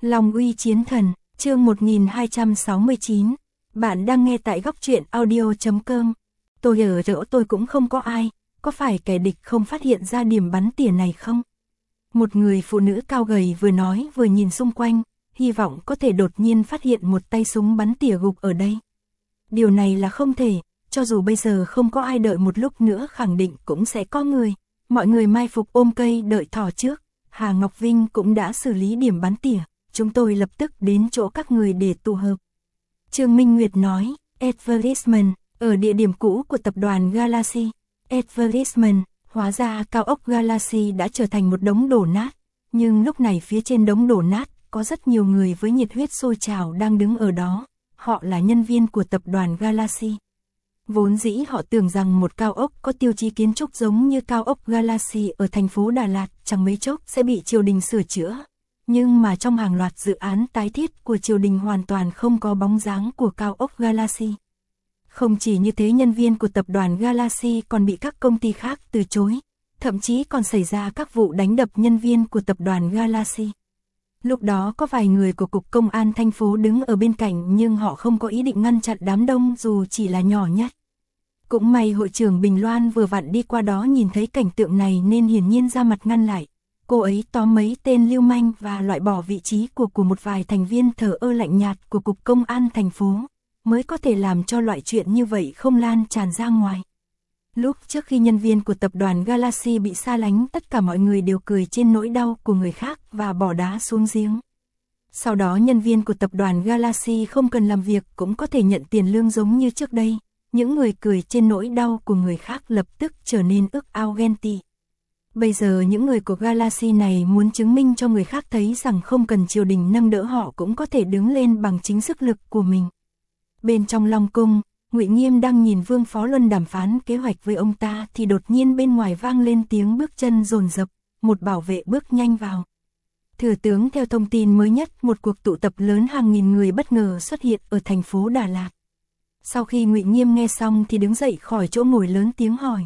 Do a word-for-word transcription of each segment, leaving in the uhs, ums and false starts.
Long uy chiến thần, chương một nghìn hai trăm sáu mươi chín. Bạn đang nghe tại góc truyện audio chấm com. Tôi ở chỗ tôi cũng không có ai, có phải kẻ địch không phát hiện ra điểm bắn tỉa này không? Một người phụ nữ cao gầy vừa nói vừa nhìn xung quanh, hy vọng có thể đột nhiên phát hiện một tay súng bắn tỉa gục ở đây. Điều này là không thể, cho dù bây giờ không có ai, đợi một lúc nữa khẳng định cũng sẽ có người. Mọi người mai phục ôm cây đợi thỏ trước. Hà Ngọc Vinh cũng đã xử lý điểm bắn tỉa, chúng tôi lập tức đến chỗ các người để tụ hợp. Trương Minh Nguyệt nói, Advertisement, ở địa điểm cũ của tập đoàn Galaxy. Advertisement, hóa ra cao ốc Galaxy đã trở thành một đống đổ nát, nhưng lúc này phía trên đống đổ nát có rất nhiều người với nhiệt huyết sôi trào đang đứng ở đó, họ là nhân viên của tập đoàn Galaxy. Vốn dĩ họ tưởng rằng một cao ốc có tiêu chí kiến trúc giống như cao ốc Galaxy ở thành phố Đà Lạt chẳng mấy chốc sẽ bị triều đình sửa chữa. Nhưng mà trong hàng loạt dự án tái thiết của triều đình hoàn toàn không có bóng dáng của cao ốc Galaxy. Không chỉ như thế, nhân viên của tập đoàn Galaxy còn bị các công ty khác từ chối, thậm chí còn xảy ra các vụ đánh đập nhân viên của tập đoàn Galaxy. Lúc đó có vài người của Cục Công an thành phố đứng ở bên cạnh, nhưng họ không có ý định ngăn chặn đám đông dù chỉ là nhỏ nhất. Cũng may hội trưởng Bình Loan vừa vặn đi qua đó nhìn thấy cảnh tượng này nên hiển nhiên ra mặt ngăn lại. Cô ấy tóm mấy tên lưu manh và loại bỏ vị trí của của một vài thành viên thờ ơ lạnh nhạt của Cục Công an thành phố, mới có thể làm cho loại chuyện như vậy không lan tràn ra ngoài. Lúc trước khi nhân viên của tập đoàn Galaxy bị xa lánh, tất cả mọi người đều cười trên nỗi đau của người khác và bỏ đá xuống giếng. Sau đó nhân viên của tập đoàn Galaxy không cần làm việc cũng có thể nhận tiền lương giống như trước đây. Những người cười trên nỗi đau của người khác lập tức trở nên ức ao ghen tị. Bây giờ những người của Galaxy này muốn chứng minh cho người khác thấy rằng không cần triều đình nâng đỡ họ cũng có thể đứng lên bằng chính sức lực của mình. Bên trong Long Cung, Ngụy Nghiêm đang nhìn Vương Phó Luân đàm phán kế hoạch với ông ta thì đột nhiên bên ngoài vang lên tiếng bước chân dồn dập, một bảo vệ bước nhanh vào. Thừa tướng, theo thông tin mới nhất, một cuộc tụ tập lớn hàng nghìn người bất ngờ xuất hiện ở thành phố Đà Lạt. Sau khi Ngụy Nghiêm nghe xong thì đứng dậy khỏi chỗ ngồi lớn tiếng hỏi.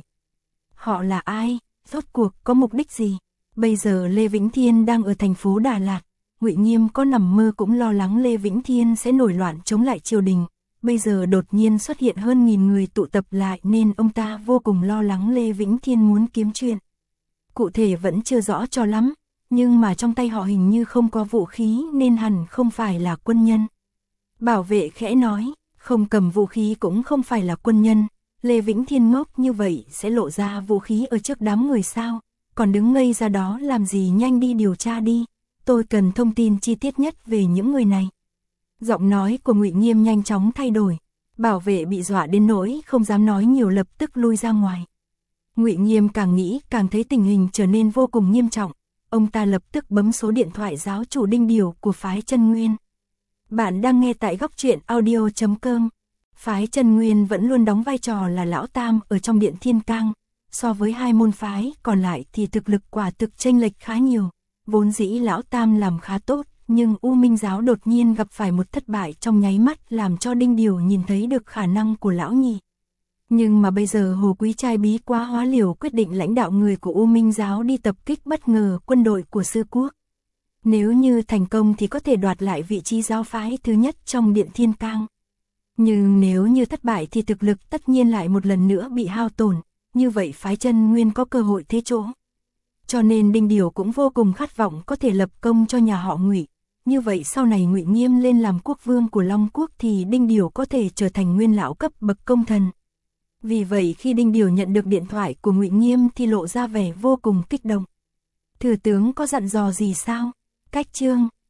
Họ là ai? Rốt cuộc có mục đích gì? Bây giờ Lê Vĩnh Thiên đang ở thành phố Đà Lạt. Ngụy Nghiêm có nằm mơ cũng lo lắng Lê Vĩnh Thiên sẽ nổi loạn chống lại triều đình. Bây giờ đột nhiên xuất hiện hơn nghìn người tụ tập lại nên ông ta vô cùng lo lắng Lê Vĩnh Thiên muốn kiếm chuyện. Cụ thể vẫn chưa rõ cho lắm, nhưng mà trong tay họ hình như không có vũ khí nên hẳn không phải là quân nhân. Bảo vệ khẽ nói, không cầm vũ khí cũng không phải là quân nhân. Lê Vĩnh Thiên ngốc như vậy sẽ lộ ra vũ khí ở trước đám người sao? Còn đứng ngây ra đó làm gì, nhanh đi điều tra đi. Tôi cần thông tin chi tiết nhất về những người này. Giọng nói của Ngụy Nghiêm nhanh chóng thay đổi. Bảo vệ bị dọa đến nỗi không dám nói nhiều, lập tức lui ra ngoài. Ngụy Nghiêm càng nghĩ càng thấy tình hình trở nên vô cùng nghiêm trọng. Ông ta lập tức bấm số điện thoại giáo chủ Đinh Điều của phái Chân Nguyên. Bạn đang nghe tại góc truyện audio chấm com. Phái Chân Nguyên vẫn luôn đóng vai trò là lão tam ở trong Điện Thiên Cang. So với hai môn phái còn lại thì thực lực quả thực chênh lệch khá nhiều. Vốn dĩ lão tam làm khá tốt, nhưng U Minh giáo đột nhiên gặp phải một thất bại trong nháy mắt làm cho Đinh Điều nhìn thấy được khả năng của lão nhị. Nhưng mà bây giờ Hồ Quý Trai bí quá hóa liều quyết định lãnh đạo người của U Minh giáo đi tập kích bất ngờ quân đội của Sư Quốc. Nếu như thành công thì có thể đoạt lại vị trí giáo phái thứ nhất trong Điện Thiên Cang. Nhưng nếu như thất bại thì thực lực tất nhiên lại một lần nữa bị hao tổn, như vậy phái Chân Nguyên có cơ hội thế chỗ. Cho nên Đinh Điều cũng vô cùng khát vọng có thể lập công cho nhà họ Ngụy. Như vậy sau này Ngụy Nghiêm lên làm quốc vương của Long Quốc thì Đinh Điều có thể trở thành nguyên lão cấp bậc công thần. Vì vậy khi Đinh Điều nhận được điện thoại của Ngụy Nghiêm thì lộ ra vẻ vô cùng kích động. Thừa tướng có dặn dò gì sao? Cách chương